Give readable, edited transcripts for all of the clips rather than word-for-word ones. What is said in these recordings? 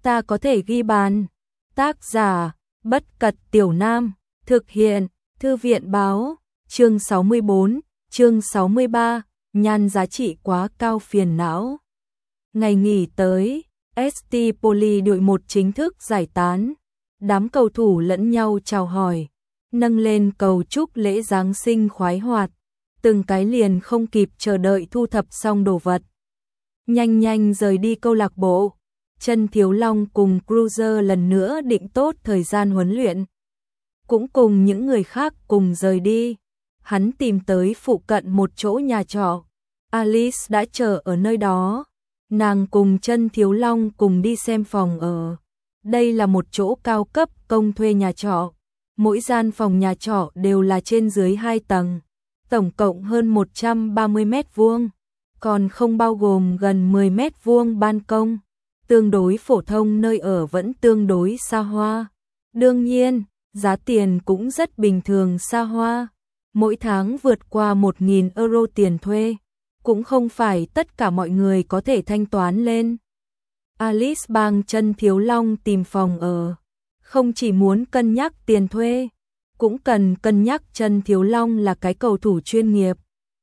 ta có thể ghi bàn. Tác giả, Bất Cật Tiểu Nam, thực hiện, Thư viện Báo, chương 64, chương 63, nhan giá trị quá cao phiền não. Ngày nghỉ tới, ST Poly đội 1 chính thức giải tán, đám cầu thủ lẫn nhau chào hỏi, nâng lên cầu chúc lễ Giáng sinh khoái hoạt, từng cái liền không kịp chờ đợi thu thập xong đồ vật. Nhanh nhanh rời đi câu lạc bộ. Chân Thiếu Long cùng Cruiser lần nữa định tốt thời gian huấn luyện. Cũng cùng những người khác cùng rời đi. Hắn tìm tới phụ cận một chỗ nhà trọ. Alice đã chờ ở nơi đó. Nàng cùng Chân Thiếu Long cùng đi xem phòng ở. Đây là một chỗ cao cấp công thuê nhà trọ. Mỗi gian phòng nhà trọ đều là trên dưới 2 tầng. Tổng cộng hơn 130 mét vuông. Còn không bao gồm gần 10 mét vuông ban công. Tương đối phổ thông, nơi ở vẫn tương đối xa hoa. Đương nhiên, giá tiền cũng rất bình thường xa hoa. Mỗi tháng vượt qua 1.000 euro tiền thuê. Cũng không phải tất cả mọi người có thể thanh toán lên. Alice bang Chân Thiếu Long tìm phòng ở. Không chỉ muốn cân nhắc tiền thuê, cũng cần cân nhắc Chân Thiếu Long là cái cầu thủ chuyên nghiệp,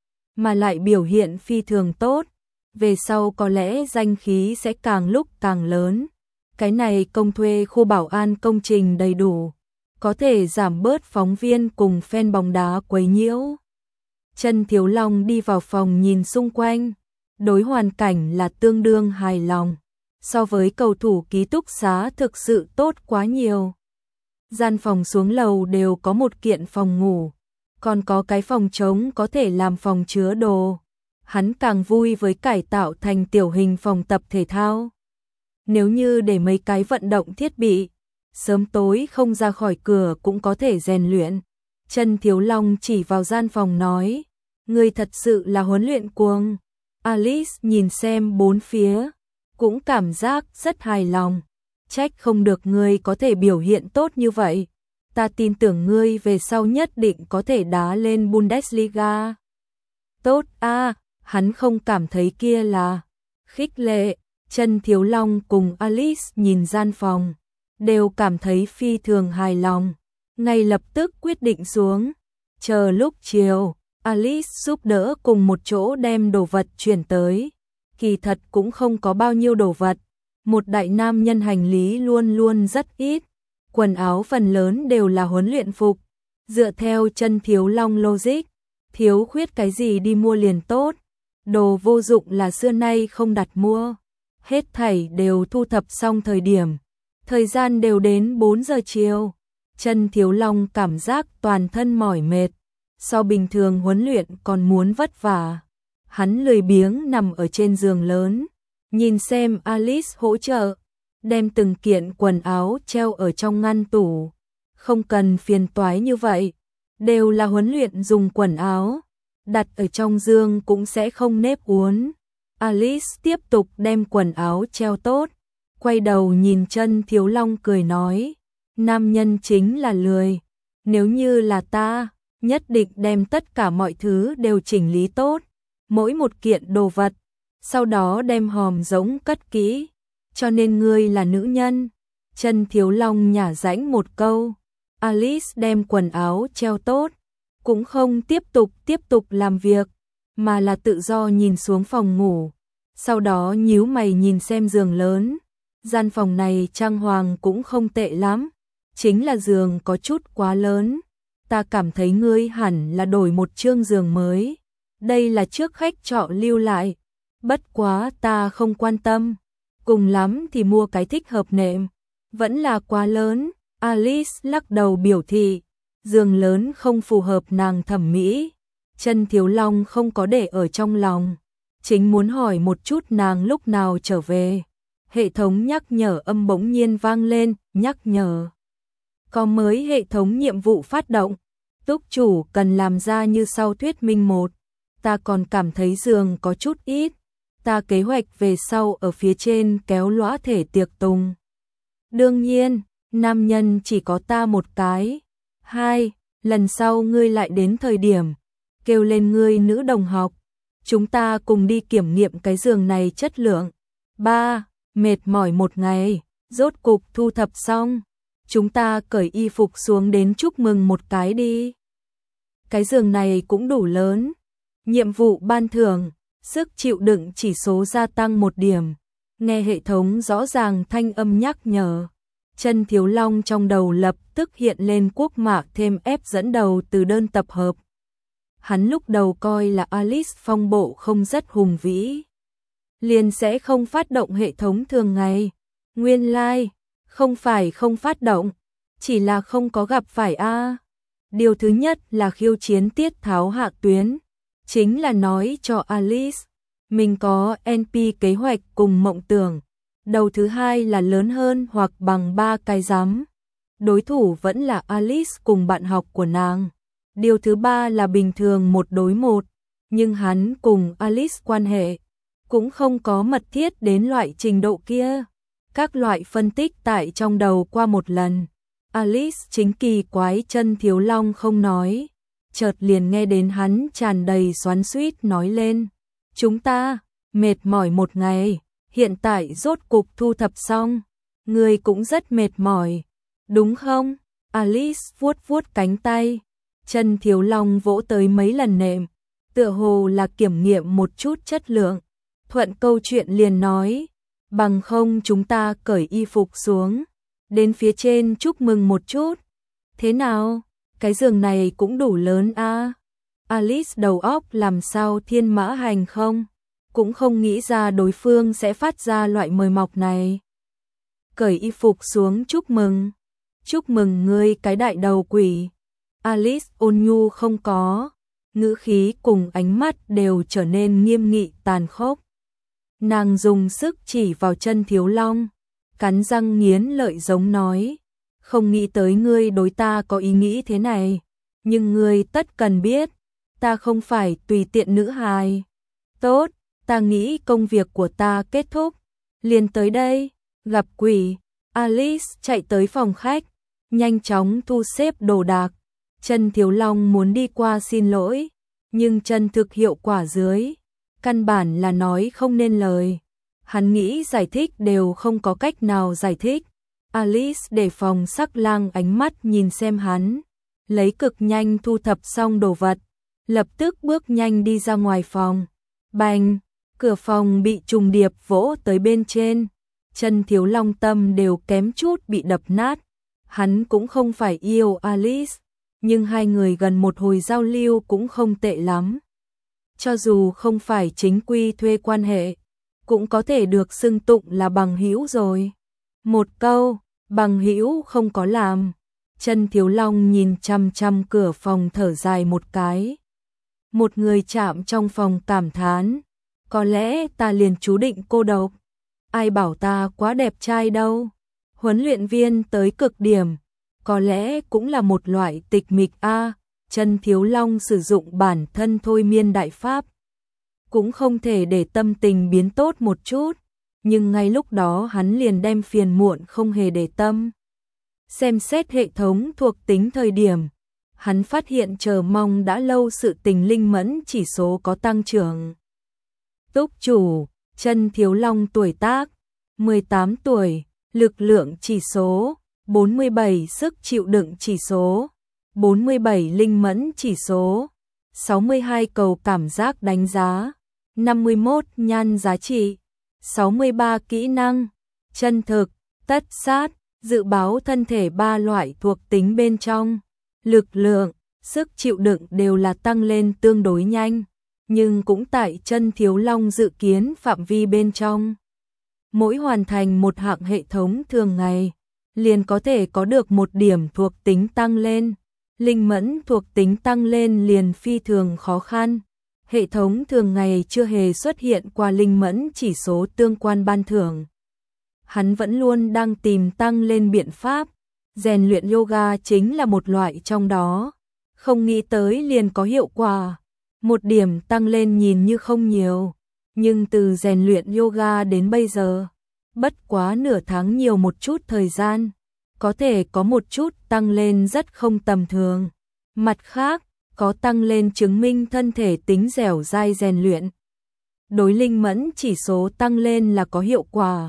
mà lại biểu hiện phi thường tốt. Về sau có lẽ danh khí sẽ càng lúc càng lớn. Cái này công thuê khu bảo an công trình đầy đủ, có thể giảm bớt phóng viên cùng fan bóng đá quấy nhiễu. Chân Thiếu Long đi vào phòng nhìn xung quanh, đối hoàn cảnh là tương đương hài lòng. So với cầu thủ ký túc xá thực sự tốt quá nhiều. Gian phòng xuống lầu đều có một kiện phòng ngủ, còn có cái phòng trống có thể làm phòng chứa đồ. Hắn càng vui với cải tạo thành tiểu hình phòng tập thể thao. Nếu như để mấy cái vận động thiết bị, sớm tối không ra khỏi cửa cũng có thể rèn luyện. Chân Thiếu Long chỉ vào gian phòng nói, ngươi thật sự là huấn luyện cuồng. Alice nhìn xem bốn phía, cũng cảm giác rất hài lòng. Trách không được ngươi có thể biểu hiện tốt như vậy. Ta tin tưởng ngươi về sau nhất định có thể đá lên Bundesliga. Tốt a. Hắn không cảm thấy kia là khích lệ. Chân Thiếu Long cùng Alice nhìn gian phòng, đều cảm thấy phi thường hài lòng. Ngay lập tức quyết định xuống. Chờ lúc chiều, Alice giúp đỡ cùng một chỗ đem đồ vật chuyển tới. Kỳ thật cũng không có bao nhiêu đồ vật. Một đại nam nhân hành lý luôn luôn rất ít. Quần áo phần lớn đều là huấn luyện phục. Dựa theo Chân Thiếu Long logic, thiếu khuyết cái gì đi mua liền tốt. Đồ vô dụng là xưa nay không đặt mua. Hết thảy đều thu thập xong thời điểm. Thời gian đều đến 4 giờ chiều. Chân Thiếu Long cảm giác toàn thân mỏi mệt. So bình thường huấn luyện còn muốn vất vả. Hắn lười biếng nằm ở trên giường lớn. Nhìn xem Alice hỗ trợ. Đem từng kiện quần áo treo ở trong ngăn tủ. Không cần phiền toái như vậy. Đều là huấn luyện dùng quần áo. Đặt ở trong giường cũng sẽ không nếp uốn. Alice tiếp tục đem quần áo treo tốt. Quay đầu nhìn Chân Thiếu Long cười nói. Nam nhân chính là lười. Nếu như là ta, nhất định đem tất cả mọi thứ đều chỉnh lý tốt. Mỗi một kiện đồ vật. Sau đó đem hòm giống cất kỹ. Cho nên ngươi là nữ nhân. Chân Thiếu Long nhả rãnh một câu. Alice đem quần áo treo tốt. Cũng không tiếp tục làm việc, mà là tự do nhìn xuống phòng ngủ. Sau đó nhíu mày nhìn xem giường lớn. Gian phòng này trang hoàng cũng không tệ lắm. Chính là giường có chút quá lớn. Ta cảm thấy ngươi hẳn là đổi một chương giường mới. Đây là trước khách trọ lưu lại. Bất quá ta không quan tâm. Cùng lắm thì mua cái thích hợp nệm. Vẫn là quá lớn. Alice lắc đầu biểu thị. Giường lớn không phù hợp nàng thẩm mỹ. Chân Thiếu Long không có để ở trong lòng. Chính muốn hỏi một chút nàng lúc nào trở về. Hệ thống nhắc nhở âm bỗng nhiên vang lên. Nhắc nhở. Có mới hệ thống nhiệm vụ phát động. Túc chủ cần làm ra như sau thuyết minh 1. Ta còn cảm thấy giường có chút ít. Ta kế hoạch về sau ở phía trên kéo lõa thể tiệc tùng. Đương nhiên, nam nhân chỉ có ta một cái. 2. Lần sau ngươi lại đến thời điểm, kêu lên ngươi nữ đồng học. Chúng ta cùng đi kiểm nghiệm cái giường này chất lượng. 3. Mệt mỏi một ngày, rốt cục thu thập xong, chúng ta cởi y phục xuống đến chúc mừng một cái đi. Cái giường này cũng đủ lớn. Nhiệm vụ ban thưởng, sức chịu đựng chỉ số gia tăng 1 điểm. Nghe hệ thống rõ ràng thanh âm nhắc nhở. Chân Thiếu Long trong đầu lập tức hiện lên quốc mạc thêm ép dẫn đầu từ đơn tập hợp. Hắn lúc đầu coi là Alice phong bộ không rất hùng vĩ, liền sẽ không phát động hệ thống thường ngày. Nguyên lai, không phải không phát động, chỉ là không có gặp phải a. Điều thứ nhất là khiêu chiến Tiết Tháo hạ tuyến, chính là nói cho Alice, mình có NP kế hoạch cùng mộng tưởng. Đầu thứ hai là lớn hơn hoặc bằng 3 cái giám. Đối thủ vẫn là Alice cùng bạn học của nàng. Điều thứ ba là bình thường 1 đối 1, nhưng hắn cùng Alice quan hệ cũng không có mật thiết đến loại trình độ kia. Các loại phân tích tại trong đầu qua một lần. Alice chính kỳ quái Chân Thiếu Long không nói, chợt liền nghe đến hắn tràn đầy xoắn xuýt nói lên. Chúng ta, mệt mỏi một ngày, hiện tại rốt cục thu thập xong, người cũng rất mệt mỏi, đúng không? Alice vuốt vuốt cánh tay, Chân Thiếu Long vỗ tới mấy lần nệm, tựa hồ là kiểm nghiệm một chút chất lượng. Thuận câu chuyện liền nói, bằng không chúng ta cởi y phục xuống, đến phía trên chúc mừng một chút. Thế nào? Cái giường này cũng đủ lớn a. Alice đầu óc làm sao thiên mã hành không? Cũng không nghĩ ra đối phương sẽ phát ra loại mời mọc này. Cởi y phục xuống chúc mừng. Chúc mừng ngươi cái đại đầu quỷ. Alice ôn nhu không có, ngữ khí cùng ánh mắt đều trở nên nghiêm nghị tàn khốc. Nàng dùng sức chỉ vào Chân Thiếu Long, cắn răng nghiến lợi giống nói, không nghĩ tới ngươi đối ta có ý nghĩ thế này, nhưng ngươi tất cần biết, ta không phải tùy tiện nữ hài. Tốt, ta nghĩ công việc của ta kết thúc, liền tới đây, gặp quỷ. Alice chạy tới phòng khách, nhanh chóng thu xếp đồ đạc. Chân Thiếu Long muốn đi qua xin lỗi, nhưng chân thực hiệu quả dưới, căn bản là nói không nên lời. Hắn nghĩ giải thích đều không có cách nào giải thích. Alice để phòng sắc lang ánh mắt nhìn xem hắn, lấy cực nhanh thu thập xong đồ vật, lập tức bước nhanh đi ra ngoài phòng. Bành, cửa phòng bị trùng điệp vỗ tới bên trên, Chân Thiếu Long tâm đều kém chút bị đập nát. Hắn cũng không phải yêu Alice, nhưng hai người gần một hồi giao lưu cũng không tệ lắm. Cho dù không phải chính quy thuê quan hệ, cũng có thể được xưng tụng là bằng hữu rồi. Một câu, bằng hữu không có làm. Chân Thiếu Long nhìn chằm chằm cửa phòng thở dài một cái. Một người chạm trong phòng cảm thán, có lẽ ta liền chú định cô độc. Ai bảo ta quá đẹp trai đâu. Huấn luyện viên tới cực điểm, có lẽ cũng là một loại tịch mịch a. Chân Thiếu Long sử dụng bản thân thôi miên đại pháp, cũng không thể để tâm tình biến tốt một chút, nhưng ngay lúc đó hắn liền đem phiền muộn không hề để tâm. Xem xét hệ thống thuộc tính thời điểm, hắn phát hiện chờ mong đã lâu sự tình linh mẫn chỉ số có tăng trưởng. Túc chủ, Chân Thiếu Long tuổi tác, 18 tuổi, lực lượng chỉ số, 47 sức chịu đựng chỉ số, 47 linh mẫn chỉ số, 62 cầu cảm giác đánh giá, 51 nhan giá trị, 63 kỹ năng, chân thực, tất sát, dự báo thân thể 3 loại thuộc tính bên trong, lực lượng, sức chịu đựng đều là tăng lên tương đối nhanh, nhưng cũng tại Chân Thiếu Long dự kiến phạm vi bên trong. Mỗi hoàn thành một hạng hệ thống thường ngày, liền có thể có được 1 điểm thuộc tính tăng lên. Linh mẫn thuộc tính tăng lên liền phi thường khó khăn. Hệ thống thường ngày chưa hề xuất hiện qua linh mẫn chỉ số tương quan ban thưởng. Hắn vẫn luôn đang tìm tăng lên biện pháp. Rèn luyện yoga chính là một loại trong đó. Không nghĩ tới liền có hiệu quả. 1 điểm tăng lên nhìn như không nhiều, nhưng từ rèn luyện yoga đến bây giờ, bất quá nửa tháng nhiều một chút thời gian, có thể có một chút tăng lên rất không tầm thường. Mặt khác, có tăng lên chứng minh thân thể tính dẻo dai rèn luyện. Đối linh mẫn chỉ số tăng lên là có hiệu quả.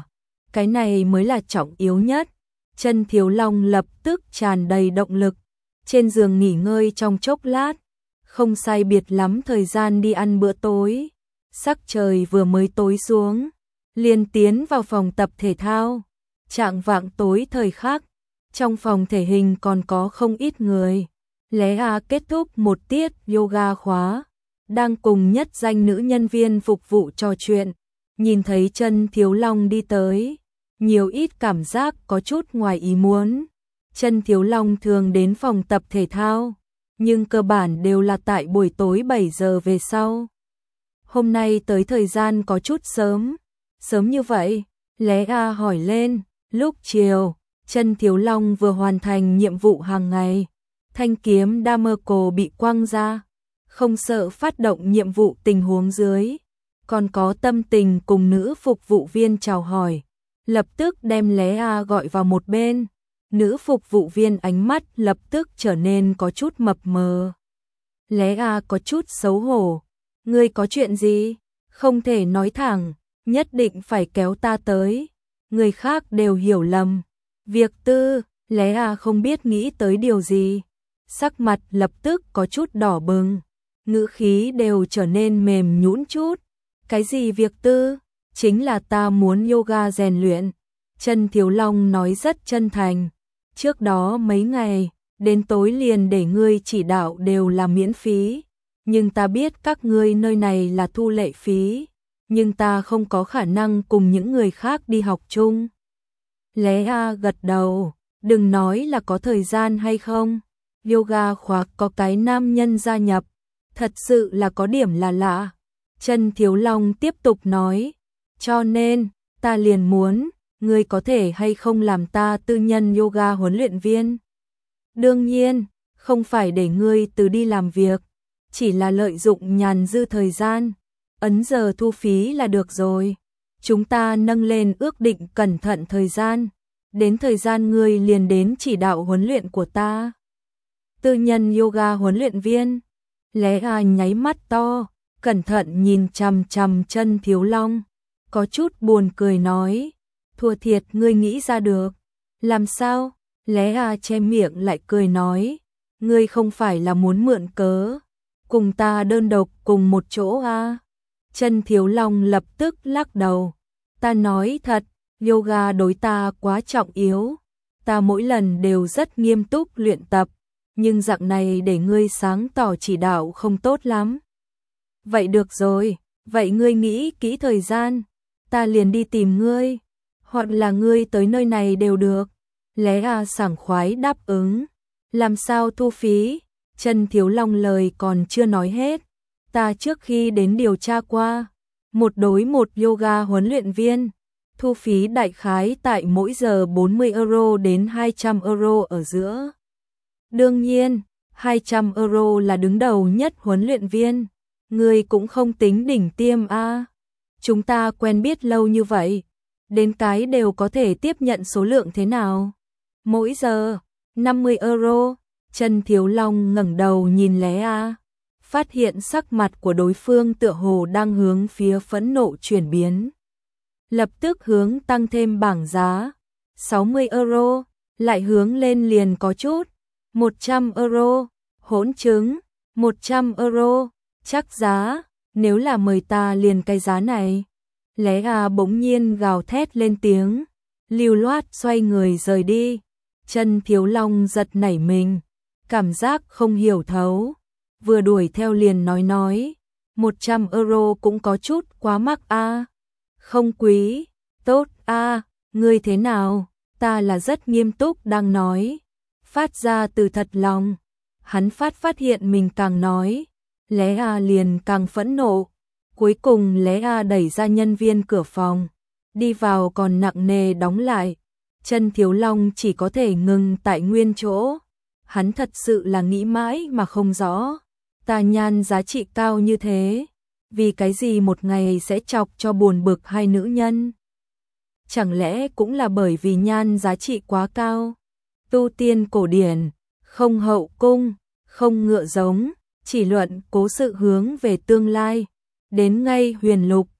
cái này mới là trọng yếu nhất. Chân Thiếu Long lập tức tràn đầy động lực, trên giường nghỉ ngơi trong chốc lát, không sai biệt lắm thời gian đi ăn bữa tối. Sắc trời vừa mới tối xuống, liền tiến vào phòng tập thể thao. Chạng vạng tối thời khắc, trong phòng thể hình còn có không ít người. Lea kết thúc một tiết yoga khóa, đang cùng nhất danh nữ nhân viên phục vụ trò chuyện, nhìn thấy Chân Thiếu Long đi tới, nhiều ít cảm giác có chút ngoài ý muốn. Chân Thiếu Long thường đến phòng tập thể thao, nhưng cơ bản đều là tại buổi tối 7 giờ về sau. Hôm nay tới thời gian có chút sớm. Sớm như vậy? Lea hỏi lên. Lúc chiều, Chân Thiếu Long vừa hoàn thành nhiệm vụ hàng ngày. Thanh kiếm Damerco bị quăng ra, không sợ phát động nhiệm vụ tình huống dưới, còn có tâm tình cùng nữ phục vụ viên chào hỏi, lập tức đem Lea gọi vào một bên. Nữ phục vụ viên ánh mắt lập tức trở nên có chút mập mờ. Lea có chút xấu hổ. Ngươi có chuyện gì? Không thể nói thẳng, nhất định phải kéo ta tới. Người khác đều hiểu lầm. Việc tư, Lea không biết nghĩ tới điều gì. Sắc mặt lập tức có chút đỏ bừng, ngữ khí đều trở nên mềm nhũn chút. Cái gì việc tư? Chính là ta muốn yoga rèn luyện. Chân Thiếu Long nói rất chân thành. Trước đó mấy ngày, đến tối liền để ngươi chỉ đạo đều là miễn phí. Nhưng ta biết các ngươi nơi này là thu lệ phí. Nhưng ta không có khả năng cùng những người khác đi học chung. Lea gật đầu. Đừng nói là có thời gian hay không. Yoga khóa có cái nam nhân gia nhập. Thật sự là có điểm là lạ. Chân Thiếu Long tiếp tục nói. Cho nên, ta liền muốn, ngươi có thể hay không làm ta tư nhân yoga huấn luyện viên? Đương nhiên, không phải để ngươi từ đi làm việc, chỉ là lợi dụng nhàn dư thời gian, ấn giờ thu phí là được rồi. Chúng ta nâng lên ước định cẩn thận thời gian, đến thời gian ngươi liền đến chỉ đạo huấn luyện của ta. Tư nhân yoga huấn luyện viên. Lea nháy mắt to, cẩn thận nhìn chằm chằm Chân Thiếu Long, có chút buồn cười nói, thua thiệt ngươi nghĩ ra được. Làm sao? Lea che miệng lại cười nói, ngươi không phải là muốn mượn cớ cùng ta đơn độc cùng một chỗ à? Chân Thiếu Long lập tức lắc đầu, ta nói thật, yoga đối ta quá trọng yếu, ta mỗi lần đều rất nghiêm túc luyện tập, nhưng dạng này để ngươi sáng tỏ chỉ đạo không tốt lắm. Vậy được rồi, vậy ngươi nghĩ kỹ thời gian, ta liền đi tìm ngươi, hoặc là ngươi tới nơi này đều được. Lea sảng khoái đáp ứng. Làm sao thu phí? Chân Thiếu Long lời còn chưa nói hết. Ta trước khi đến điều tra qua, một đối một yoga huấn luyện viên, thu phí đại khái tại mỗi giờ 40 euro đến 200 euro ở giữa. Đương nhiên, 200 euro là đứng đầu nhất huấn luyện viên. Ngươi cũng không tính đỉnh tiêm à? Chúng ta quen biết lâu như vậy, đến cái đều có thể tiếp nhận số lượng thế nào? Mỗi giờ 50 euro. Chân Thiếu Long ngẩng đầu nhìn Lea, phát hiện sắc mặt của đối phương tựa hồ đang hướng phía phẫn nộ chuyển biến. Lập tức hướng tăng thêm bảng giá. 60 euro, lại hướng lên liền có chút. 100 euro, hỗn chứng. 100 euro, chắc giá, nếu là mời ta liền cái giá này. Lea bỗng nhiên gào thét lên tiếng, lưu loát xoay người rời đi. Chân Thiếu Long giật nảy mình, cảm giác không hiểu thấu, vừa đuổi theo liền nói, 100 euro cũng có chút quá mắc a. Không quý, tốt a, ngươi thế nào? Ta là rất nghiêm túc đang nói, phát ra từ thật lòng. Hắn phát hiện mình càng nói, Lea liền càng phẫn nộ. Cuối cùng Lea đẩy ra nhân viên cửa phòng, đi vào còn nặng nề đóng lại. Chân Thiếu Long chỉ có thể ngừng tại nguyên chỗ. Hắn thật sự là nghĩ mãi mà không rõ. Ta nhan giá trị cao như thế, vì cái gì một ngày sẽ chọc cho buồn bực hai nữ nhân? Chẳng lẽ cũng là bởi vì nhan giá trị quá cao? Tu tiên cổ điển, không hậu cung, không ngựa giống, chỉ luận cố sự hướng về tương lai. Đến ngay huyền lục,